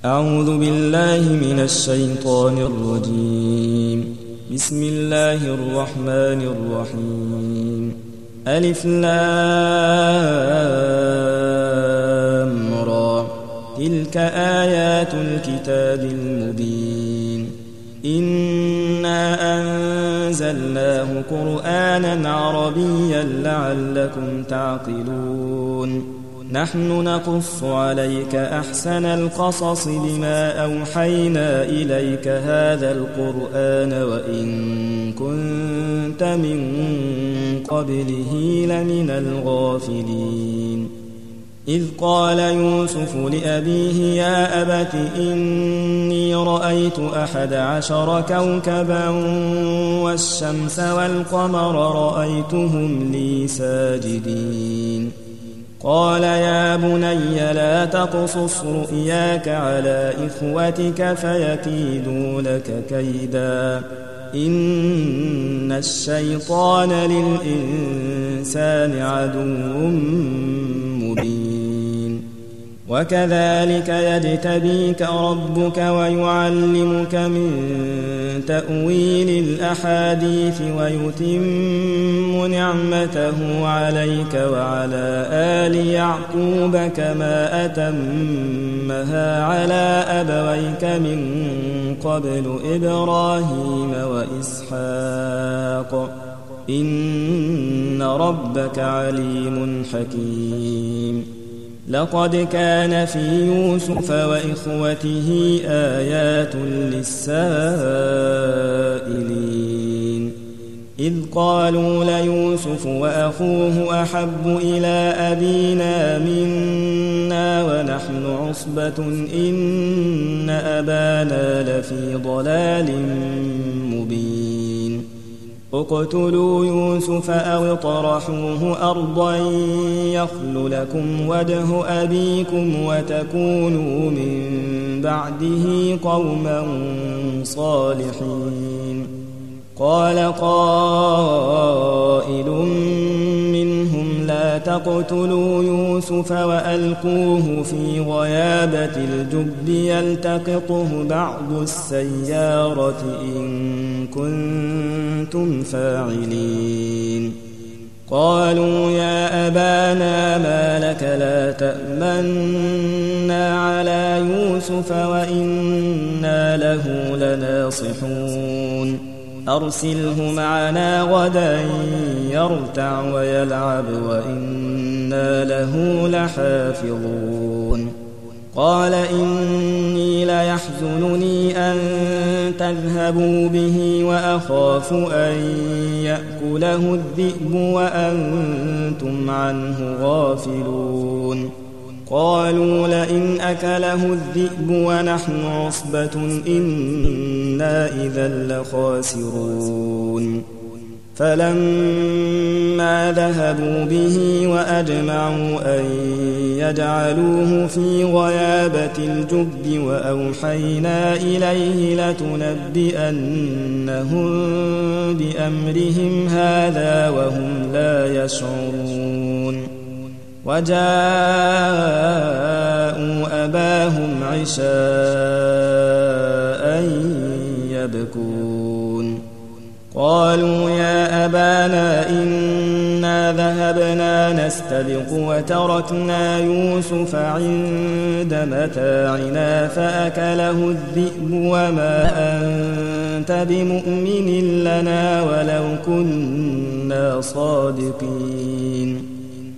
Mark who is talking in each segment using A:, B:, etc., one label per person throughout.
A: أعوذ بالله من الشيطان الرجيم. بسم الله الرحمن الرحيم. ألف لام را، تلك آيات الكتاب المبين. إنا أنزلناه قرآنا عربيا لعلكم تعقلون. نحن نقص عليك أحسن القصص بما أوحينا إليك هذا القرآن وإن كنت من قبله لمن الغافلين. إذ قال يوسف لأبيه يا أبت إني رأيت 11 كوكبا والشمس والقمر رأيتهم لي ساجدين. قال يا بني لا تقصص رؤياك على إخوتك فيكيدوا لك كيدا إن الشيطان للإنسان عدو مبين. وكذلك يجتبيك ربك ويعلمك من تأويل الأحاديث ويتم نعمته عليك وعلى آل يعقوب كما أتمها على أبويك من قبل إبراهيم وإسحاق إن ربك عليم حكيم. لقد كان في يوسف وإخوته آيات للسائلين. إذ قالوا ليوسف وأخوه أحب إلى أبينا منا ونحن عصبة إن أبانا لفي ضلال مبين. اقتلوا يوسف أو اطرحوه أرضا يخل لكم وجه أبيكم وتكونوا من بعده قوما صالحين. قال قائل منهم لا تقتلوا يوسف وألقوه في غيابة الجب يلتقطه بعض السيارة إن كنتم فاعلين. قالوا يا أبانا ما لك لا تأمنا على يوسف وإنا له لناصحون. أرسله معنا غدا يرتع ويلعب وإنا له لحافظون. قال إني ليحزنني أن تذهبوا به وأخاف أن يأكله الذئب وأنتم عنه غافلون. قالوا لئن أكله الذئب ونحن عصبة إنا إذا لخاسرون. فلما ذهبوا به وأجمعوا أن يجعلوه في غيابة الجب وأوحينا إليه لتنبئنهم بأمرهم هذا وهم لا يشعرون. وجاءوا أباهم عشاء يبكون. قالوا يا أبانا إنا ذهبنا نستبق وتركنا يوسف عند متاعنا فأكله الذئب وما أنت بمؤمن لنا ولو كنا صادقين.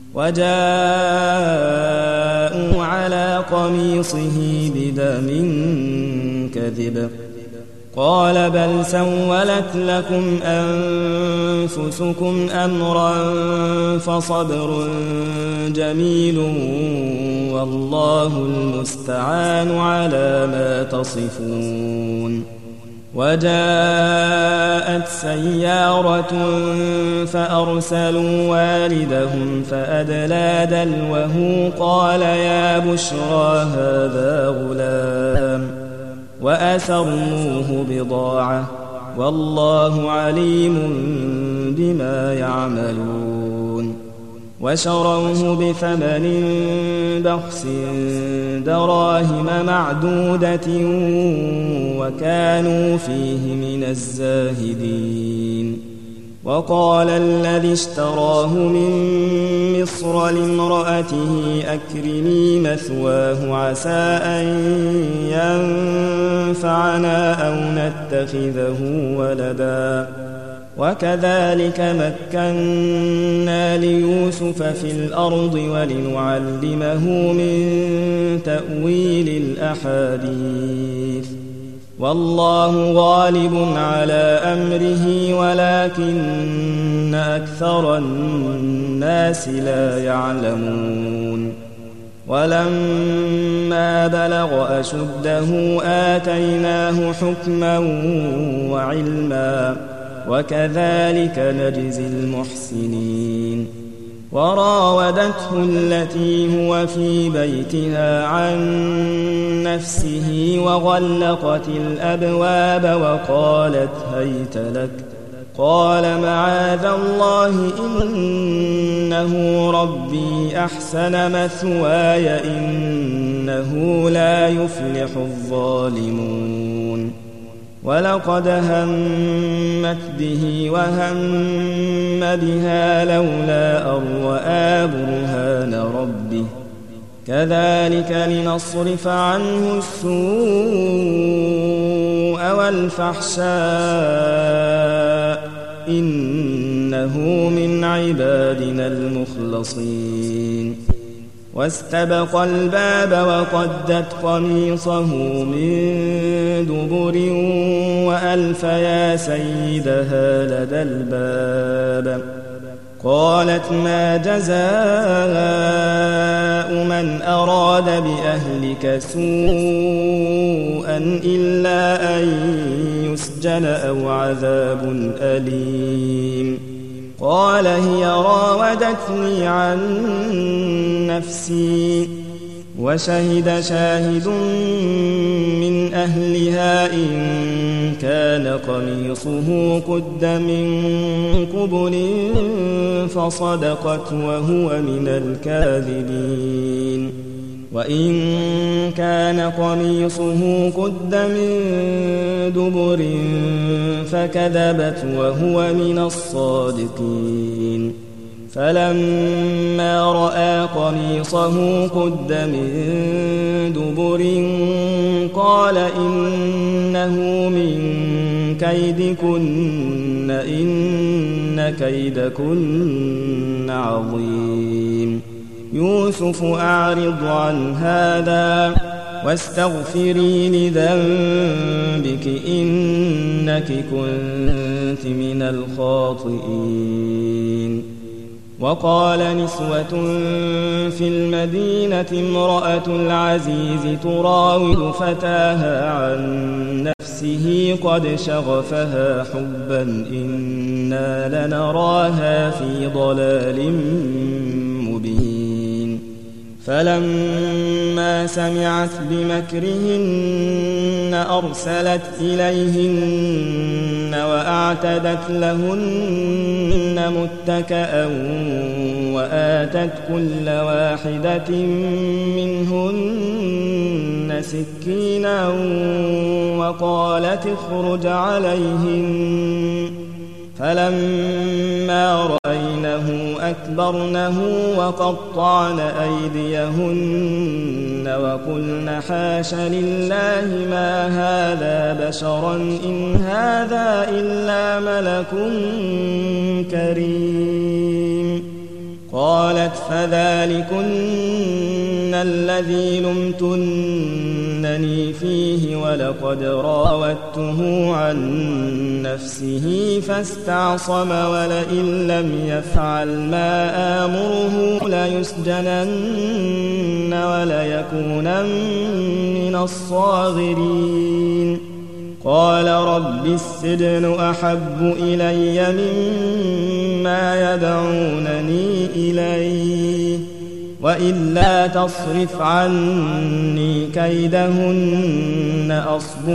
A: وجاءوا على قميصه بدم كذب. قال بل سولت لكم أنفسكم أمرا فصبر جميل والله المستعان على ما تصفون. وجاءت سيارة فأرسلوا والدهم فأدلى دلوه قال يا بشرى هذا غلام وأسروه بضاعة والله عليم بما يعملون. وشروه بثمن بخس دراهم معدودة وكانوا فيه من الزاهدين. وقال الذي اشتراه من مصر لامرأته أكرمي مثواه عسى أن ينفعنا أو نتخذه ولدا. وكذلك مكنا ليوسف في الأرض ولنعلمه من تأويل الأحاديث والله غالب على أمره ولكن أكثر الناس لا يعلمون. ولما بلغ أشده آتيناه حكما وعلما وكذلك نجزي المحسنين. وراودته التي هو في بيتها عن نفسه وغلقت الأبواب وقالت هيت لك قال معاذ الله إنه ربي أحسن مثواي إنه لا يفلح الظالمون. ولقد همت به وهم بها لولا أن رأى برهان ربه كذلك لنصرف عنه السوء والفحشاء إنه من عبادنا المخلصين. واستبق الباب وقدت قميصه من دبر وألف يا سيدها لدى الباب. قالت ما جزاء من أراد بأهلك سوءا إلا أن يسجن أو عذاب أليم. قال هي راودتني عن نفسي وشهد شاهد من أهلها إن كان قميصه قد من قبل فصدقت وهو من الكاذبين. وإن كان قميصه قد من دبر فكذبت وهو من الصادقين. فلما رأى قميصه قد من دبر قال إنه من كيدكن إن كيدكن عظيم. يوسف أعرض عن هذا واستغفري لذنبك إنك كنت من الخاطئين. وقال نسوة في المدينة امرأة العزيز تراود فتاها عن نفسه قد شغفها حبا إنا لنراها في ضلال مبين. فلما سمعت بمكرهن أرسلت إليهن وأعتدت لهن متكأ وآتت كل واحدة منهن سكينا وقالت اخرج عليهن. فلما رأينه أكبرنه وقطعن أيديهن وقلن حاش لله ما هذا بشرا إن هذا إلا ملك كريم. قالت فذلكن الذي لمتنني فيه ولقد راودته عن نفسه فاستعصم ولئن لم يفعل ما آمره ليسجنن وليكونن من الصاغرين. قال رب السجن أحب إلي مما يدعونني إليه وإلا تصرف عني كيدهن أصب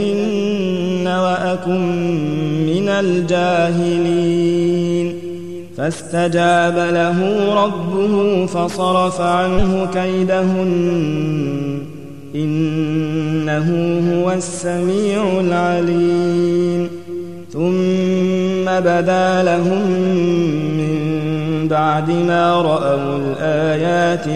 A: إليهن وأكن من الجاهلين. فاستجاب له ربه فصرف عنه كيدهن إنه هو السميع العليم ثم بدا لهم من بعد ما رأوا الآيات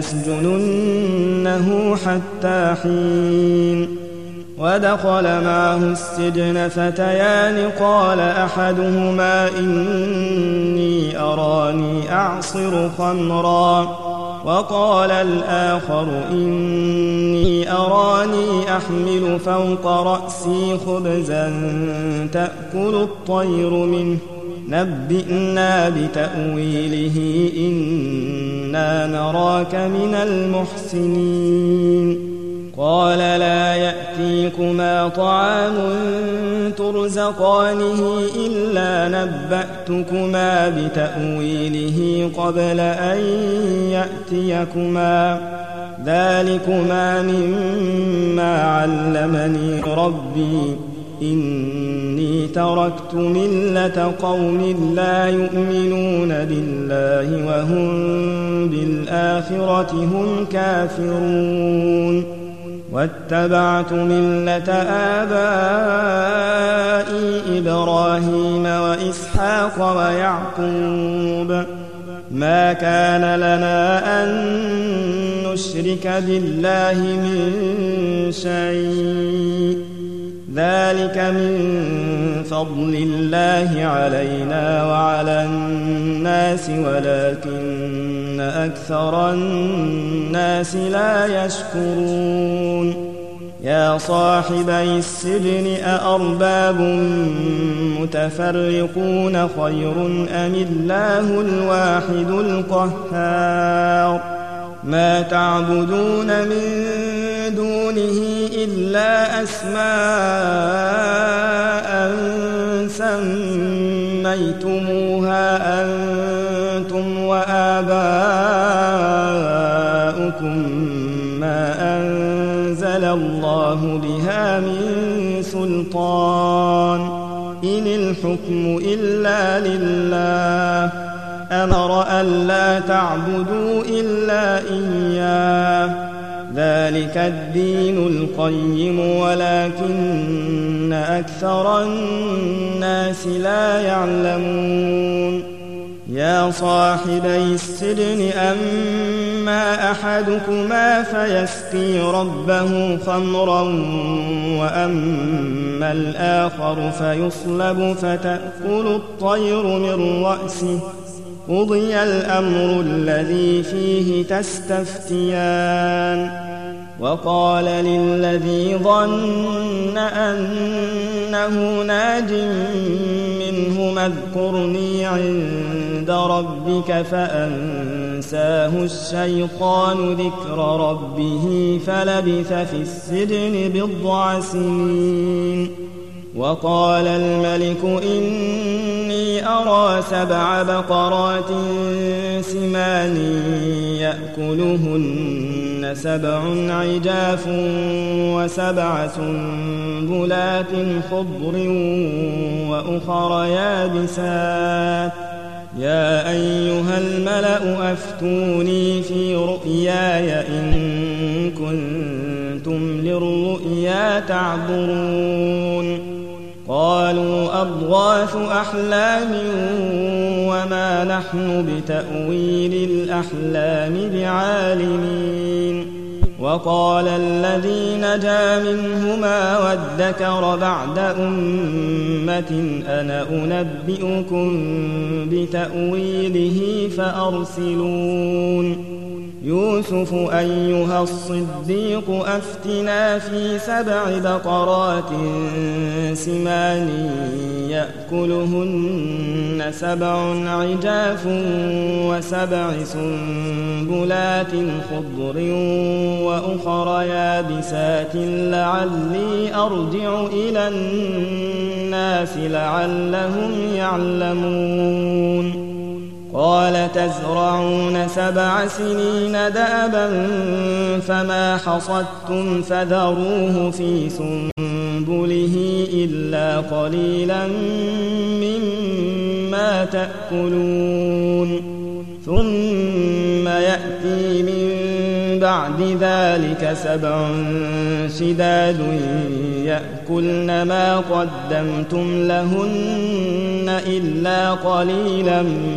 A: ليسجننه حتى حين ودخل معه السجن فتيان قال أحدهما إني أراني أعصر خمرا وقال الآخر إني أراني أحمل فوق رأسي خبزا تأكل الطير منه نبئنا بتأويله إنا نراك من المحسنين قال لا يأتيكما طعام ترزقانه إلا نبأتكما بتأويله قبل أن يأتيكما ذلكما مما علمني ربي إني تركت ملة قوم لا يؤمنون بالله وهم بالآخرة هم كافرون واتبعت ملة آبائي إبراهيم وإسحاق ويعقوب ما كان لنا أن نشرك بالله من شيء ذلك من فضل الله علينا وعلى الناس ولكن أكثر الناس لا يشكرون يا صاحبي السجن أأرباب متفرقون خير أم الله الواحد القهار ما تعبدون من دونه إلا أسماء سميتموها أنتم وآباؤكم ما أنزل الله بها من سلطان إن الحكم إلا لله أمر ألا تعبدوا إلا إياه ذلك الدين القيم ولكن أكثر الناس لا يعلمون يا صاحبي السجن أما أحدكما فيسقي ربه خمرا وأما الآخر فيصلب فتأكل الطير من رأسه قضي الأمر الذي فيه تستفتيان وقال للذي ظن أنه ناج منه اذكرني عند ربك فأنساه الشيطان ذكر ربه فلبث في السجن 9 سنين وقال الملك إني أرى 7 بقرات سمان يأكلهن 7 عجاف و7 سنبلات خضر وأخر يابسات يا أيها الملأ أفتوني في رؤياي إن كنتم للرؤيا تعبرون قالوا أضغاث أحلام وما نحن بتأويل الأحلام بعالمين وقال الذي نجا منهما وادكر بعد أمة أنا أنبئكم بتأويله فأرسلون يوسف أيها الصديق أفتنا في 7 بقرات سمان يأكلهن 7 عجاف و7 سنبلات خضر وأخر يابسات لعلي أرجع إلى الناس لعلهم يعلمون قال تزرعون 7 سنين دأبا فما حصدتم فذروه في سنبله إلا قليلا مما مما تأكلون ثم يأتي من بعد ذلك 7 شداد يأكلن ما قدمتم لهن إلا قليلا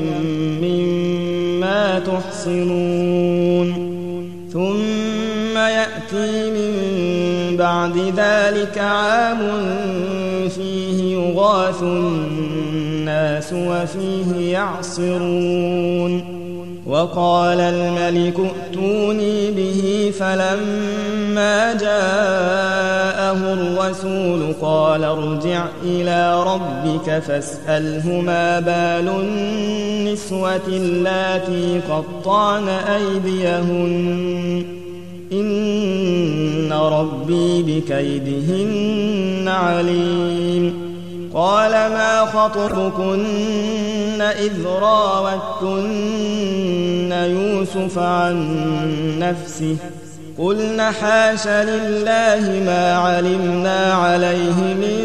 A: مما تحصنون ثم يأتي من بعد ذلك عام فيه يغاث الناس وفيه يعصرون وقال الملك ائتوني به فلما جاءه الرسول قال ارجع إلى ربك فاسأله ما بال النسوة اللاتي قطعن أيديهن إن ربي بكيدهن عليم قال ما خطبكن إذ راوتن يوسف عن نفسه قلن حاش لله ما علمنا عليه من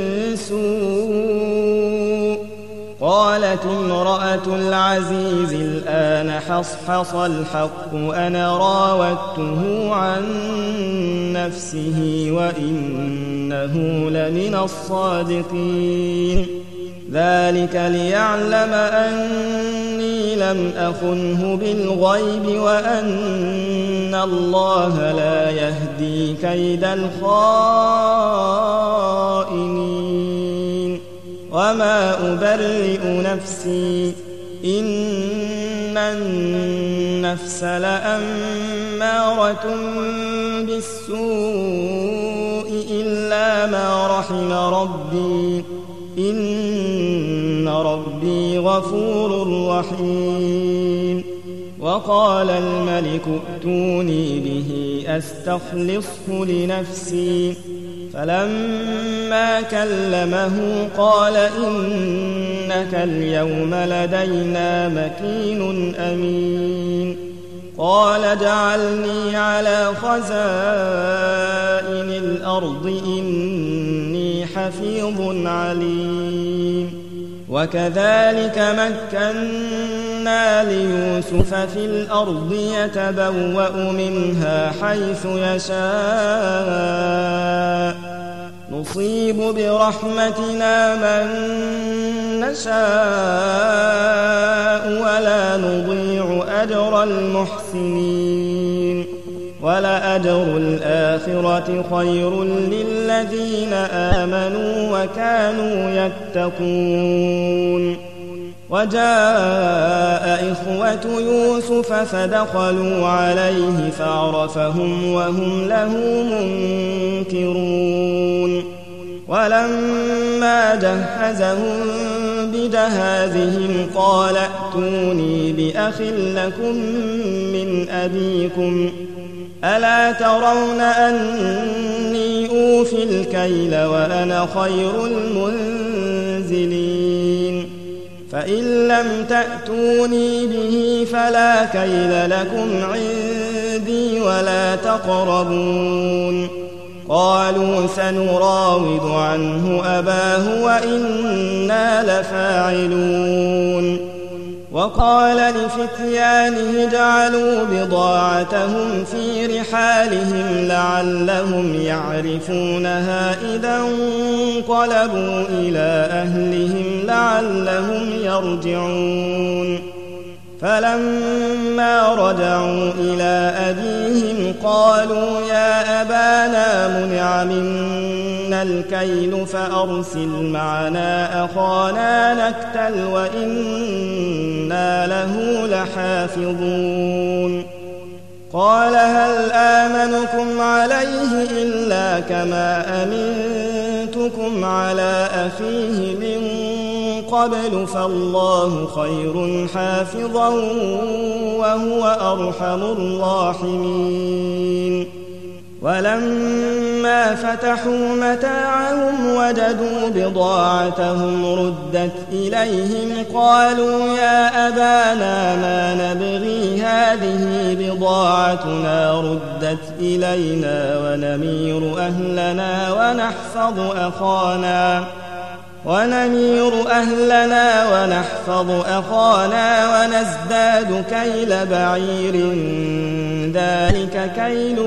A: سوء قالت امرأة العزيز الآن حصحص الحق أنا راودته عن نفسه وإنه لمن الصادقين ذلك ليعلم أني لم أخنه بالغيب وأن الله لا يهدي كيد الخائنين وما أبرئ نفسي إن النفس لأمارة بالسوء إلا ما رحم ربي إن ربي غفور رحيم وقال الملك ائتوني به أستخلصه لنفسي فلما كلمه قال إنك اليوم لدينا مكين أمين قال اجعلني على خزائن الأرض إني حفيظ عليم وكذلك مكنا ليوسف في الأرض يتبوأ منها حيث يشاء نصيب برحمتنا من نشاء ولا نضيع أجر المحسنين ولأجر الآخرة خير للذين آمنوا وكانوا يتقون وجاء إخوة يوسف فدخلوا عليه فعرفهم وهم له منكرون ولما جهزهم بجهازهم قال ائتوني بأخ لكم من أبيكم ألا ترون أني أوفي الكيل وأنا خير المنزلين فإن لم تأتوني به فلا كيل لكم عندي ولا تقربون قالوا سنراود عنه أباه وإنا لفاعلون وقال لفتيانه اجعلوا بضاعتهم في رحالهم لعلهم يعرفونها إذا انقلبوا إلى أهلهم لعلهم يرجعون فلما رجعوا إلى أبيهم قالوا يا أبانا منع منا الكيل فأرسل معنا أخانا نكتل وإنا له لحافظون قال هل آمنكم عليه إلا كما أمنتكم على أخيه من قبل فالله خير حافظا وهو أرحم الراحمين ولما فتحوا متاعهم وجدوا بضاعتهم ردت إليهم قالوا يا أبانا ما نبغي هذه بضاعتنا ردت إلينا ونمير أهلنا ونحفظ أخانا ونمير أهلنا ونحفظ أخانا ونزداد كيل بعير ذلك كيل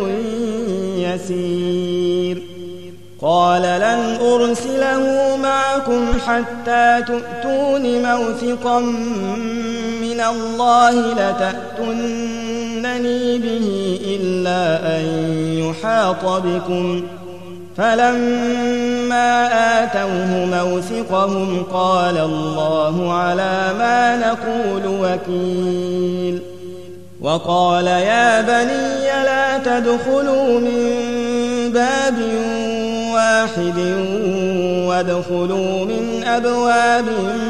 A: يسير. قال لن أرسله معكم حتى تؤتون موثقا من الله لتأتونني به إلا أن يحاط بكم. فلما آتوه موثقهم قال الله على ما نقول وكيل. وقال يا بني لا تدخلوا من باب واحد وادخلوا من أبواب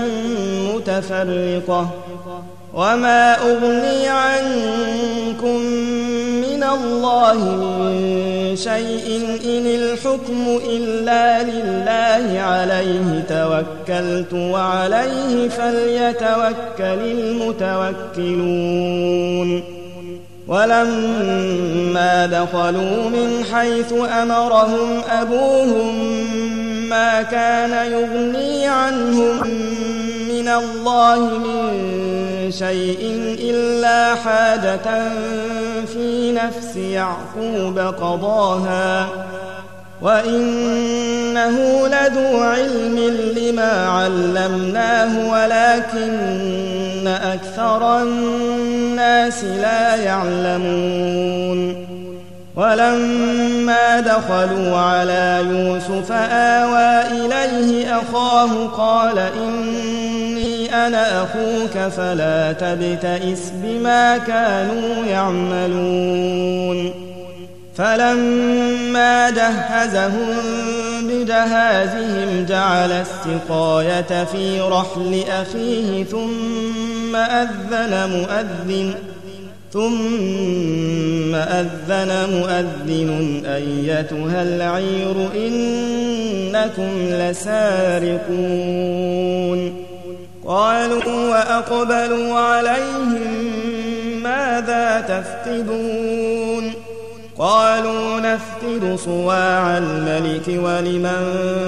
A: متفرقة وما أغني عنكم من الله من شيء إن الحكم إلا لله عليه توكلت وعليه فليتوكل المتوكلون. ولما دخلوا من حيث أمرهم أبوهم ما كان يغني عنهم من الله من شيء إلا حاجة في نفس يعقوب قضاها وإنه لذو علم لما علمناه ولكن أكثر الناس لا يعلمون. ولما دخلوا على يوسف آوى إليه أخاه قال إني أنا أخوك فلا تبتئس بما كانوا يعملون. فلما جهزهم بجهازهم جعل السقاية في رحل أخيه ثم أذن مؤذن أيتها العير إنكم لسارقون. قالوا وأقبلوا عليهم ماذا تفقدون؟ قالوا نفقد صواع الملك ولمن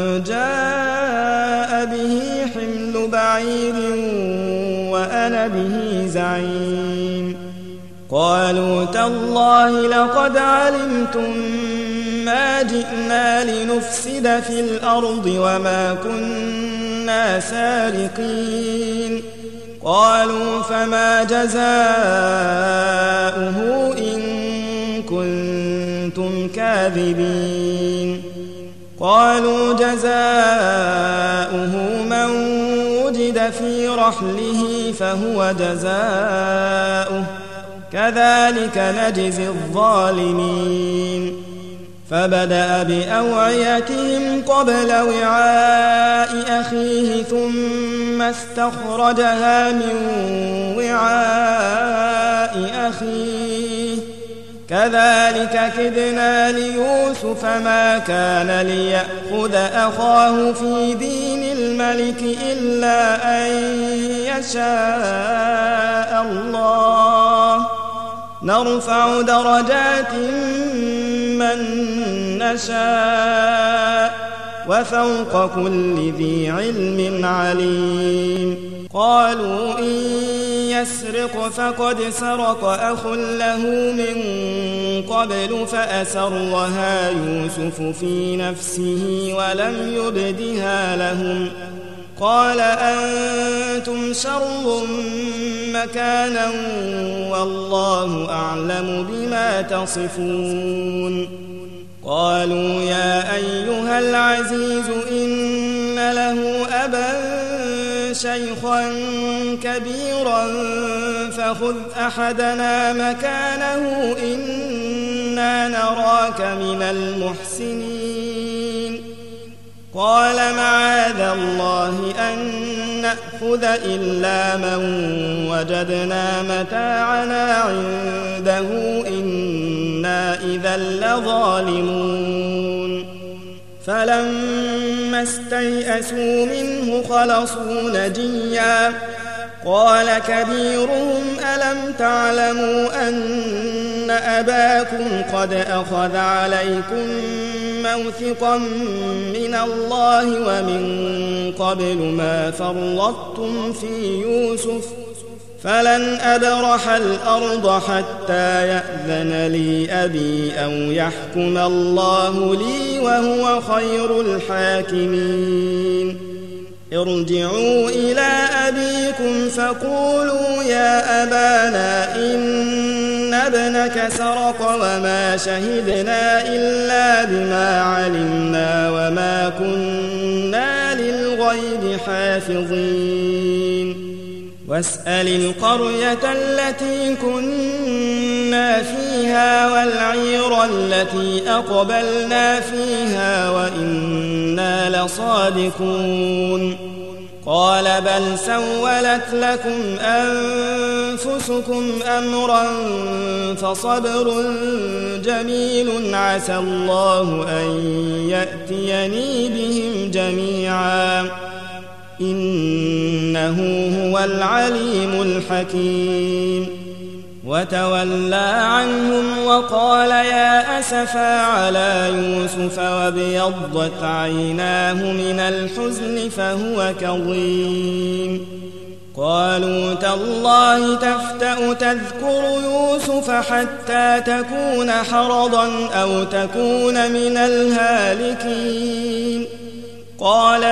A: جاء به حمل بعير وأنا به زعيم. قالوا تالله لقد علمتم ما جئنا لنفسد في الأرض وما كنا سارقين. قالوا فما جزاؤه إن كنتم كاذبين؟ قالوا جزاؤه من وجد في رحله فهو جزاؤه كذلك نجزي الظالمين. فبدأ بأوعيتهم قبل وعاء أخيه ثم استخرجها من وعاء أخيه كذلك كدنا ليوسف ما كان ليأخذ أخاه في دين الملك إلا أن يشاء الله نرفع درجات من نشاء وفوق كل ذي علم عليم. قالوا إن يسرق فقد سرق أخ له من قبل فأسرها يوسف في نفسه ولم يبدها لهم. قال أنتم شر مكانا والله أعلم بما تصفون. قالوا يا أيها العزيز إن له أبا شيخا كبيرا فخذ أحدنا مكانه إنا نراك من المحسنين. قال معاذ الله أن نأخذ إلا من وجدنا متاعنا عنده إنا إذا لظالمون. فلما استيئسوا منه خلصوا نجيا. قال كبيرهم ألم تعلموا أن أباكم قد أخذ عليكم موثقا من الله ومن قبل ما فرطتم في يوسف فلن أبرح الأرض حتى يأذن لي أبي أو يحكم الله لي وهو خير الحاكمين ارجعوا إلى أبيكم فقولوا يا أبانا إن ابنك سرق وما شهدنا إلا بما علمنا وما كنا للغيب حافظين واسأل القرية التي كنا فيها والعير التي أقبلنا فيها وإنا لصادقون قال بل سولت لكم أنفسكم أمرا فصبر جميل عسى الله أن يأتيني بهم جميعا إنه هو العليم الحكيم وتولى عنهم وقال يا أسفا على يوسف وابيضت عيناه من الحزن فهو كظيم قالوا تالله تفتأ تذكر يوسف حتى تكون حرضا أو تكون من الهالكين قال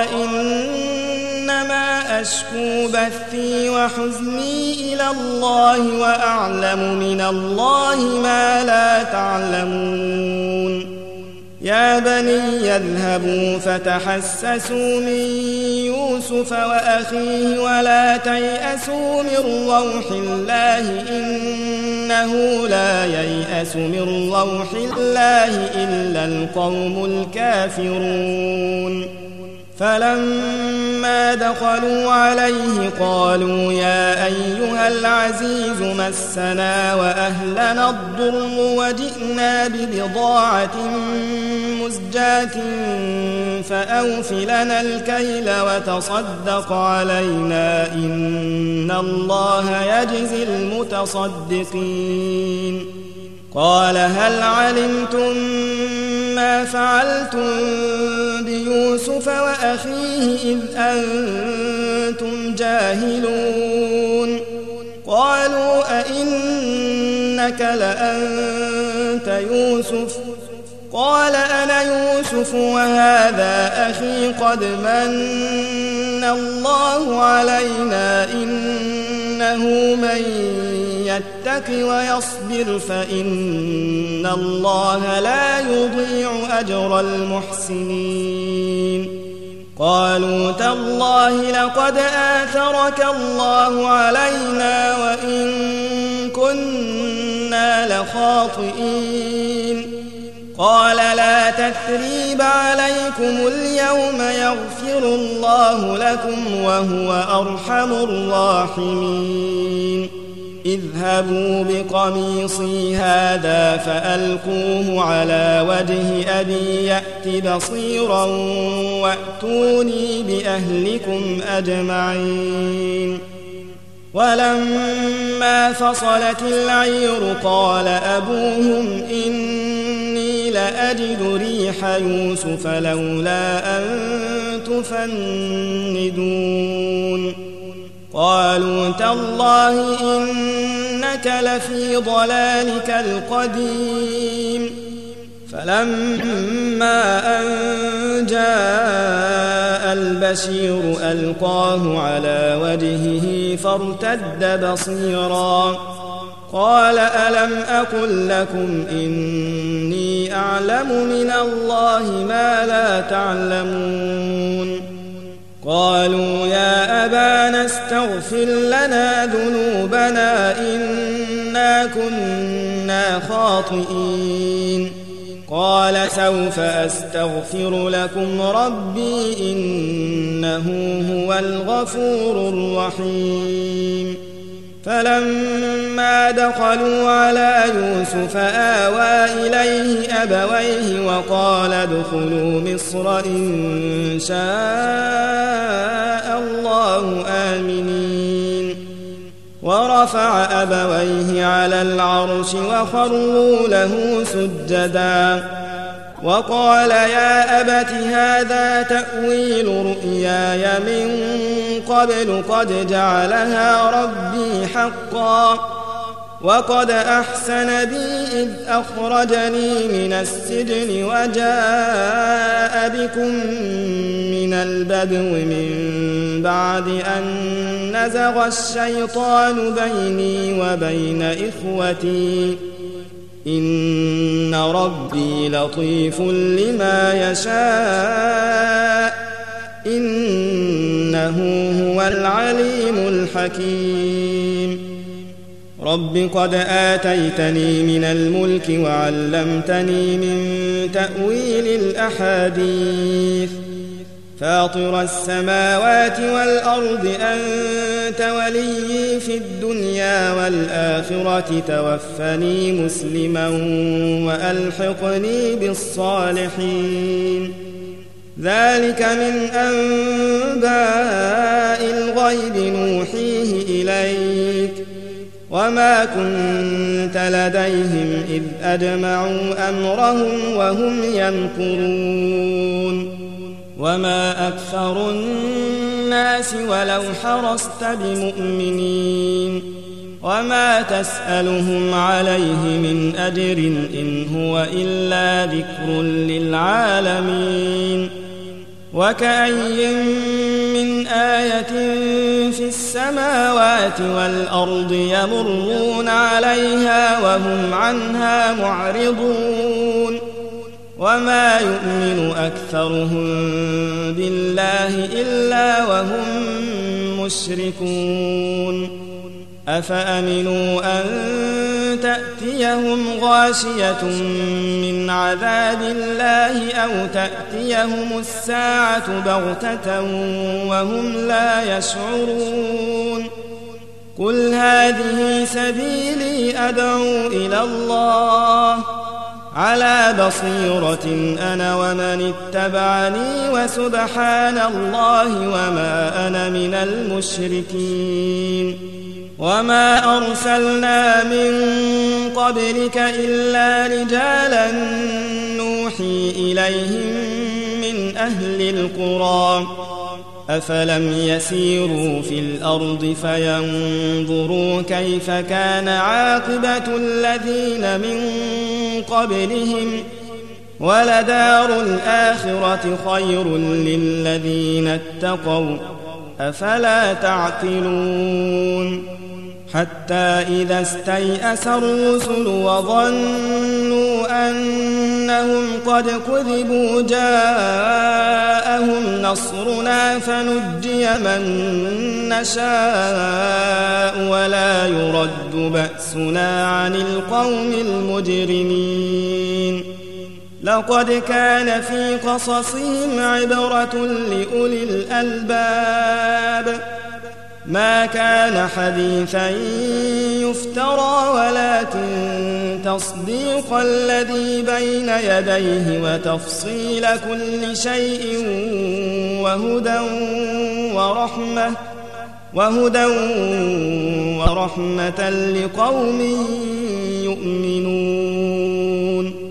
A: إنما أشكو بثي وحزني إلى الله وأعلم من الله ما لا تعلمون يا بني يذهبوا فتحسسوا من يوسف وأخيه ولا تيأسوا من روح الله إنه لا ييأس من روح الله إلا القوم الكافرون فلما دخلوا عليه قالوا يا أيها العزيز مسنا وأهلنا الضر وجئنا ببضاعة مزجاة فأوف لنا الكيل وتصدق علينا إن الله يجزي المتصدقين قال هل علمتم ما فعلتم بيوسف وأخيه إذ أنتم جاهلون قالوا أئنك لأنت يوسف قال أنا يوسف وهذا أخي قد من الله علينا إنه من يتق ويصبر فإن الله لا يضيع أجر المحسنين قالوا تالله لقد آثرك الله علينا وإن كنا لخاطئين قال لا تثريب عليكم اليوم يغفر الله لكم وهو أرحم الراحمين اذهبوا بقميصي هذا فألقوه على وجه أبي يأت بصيرا وأتوني بأهلكم أجمعين ولما فصلت العير قال أبوهم إني لأجد ريح يوسف لولا أن تفندون قالوا تالله إنك لفي ضلالك القديم فلما أن جاء البشير ألقاه على وجهه فارتد بصيرا قال ألم أقل لكم إني أعلم من الله ما لا تعلمون قالوا يا أبانا استغفر لنا ذنوبنا إنا كنا خاطئين قال سوف أستغفر لكم ربي إنه هو الغفور الرحيم فلما دخلوا على يوسف آوى إليه أبويه وقال ادخلوا مصر إن شاء الله آمنين ورفع أبويه على العرش وخروا له سجدا وقال يا أبت هذا تأويل رؤياي من قبل قد جعلها ربي حقا وقد أحسن بي إذ أخرجني من السجن وجاء بكم من البدو من بعد أن نزغ الشيطان بيني وبين إخوتي إن ربي لطيف لما يشاء إنه هو العليم الحكيم رب قد آتيتني من الملك وعلمتني من تأويل الأحاديث فاطر السماوات والأرض أنت وليي في الدنيا والآخرة توفني مسلما وألحقني بالصالحين ذلك من أنباء الغيب نوحيه إليك وما كنت لديهم إذ أجمعوا أمرهم وهم يمكرون وما أكثر الناس ولو حرصت بمؤمنين وما تسألهم عليه من أجر إن هو إلا ذكر للعالمين وكأي من آية في السماوات والأرض يمرون عليها وهم عنها معرضون وما يؤمن أكثرهم بالله إلا وهم مشركون أفأمنوا أن تأتيهم غاشية من عذاب الله أو تأتيهم الساعة بغتة وهم لا يشعرون قل هذه سبيلي أدعو إلى الله على بصيرة أنا ومن اتبعني وسبحان الله وما أنا من المشركين وما أرسلنا من قبلك إلا رجالا نوحي إليهم من أهل القرى أفلم يسيروا في الأرض فينظروا كيف كان عاقبة الذين من قبلهم ولدار الآخرة خير للذين اتقوا أفلا تعقلون حتى إذا استيأس الرسل وظنوا أنهم قد كذبوا جاءهم نصرنا فنجي من نشاء ولا يرد بأسنا عن القوم المجرمين لقد كان في قصصهم عبرة لأولي الألباب ما كان حديثا يفترى ولكن تصديق الذي بين يديه وتفصيل كل شيء وهدى ورحمة لقوم يؤمنون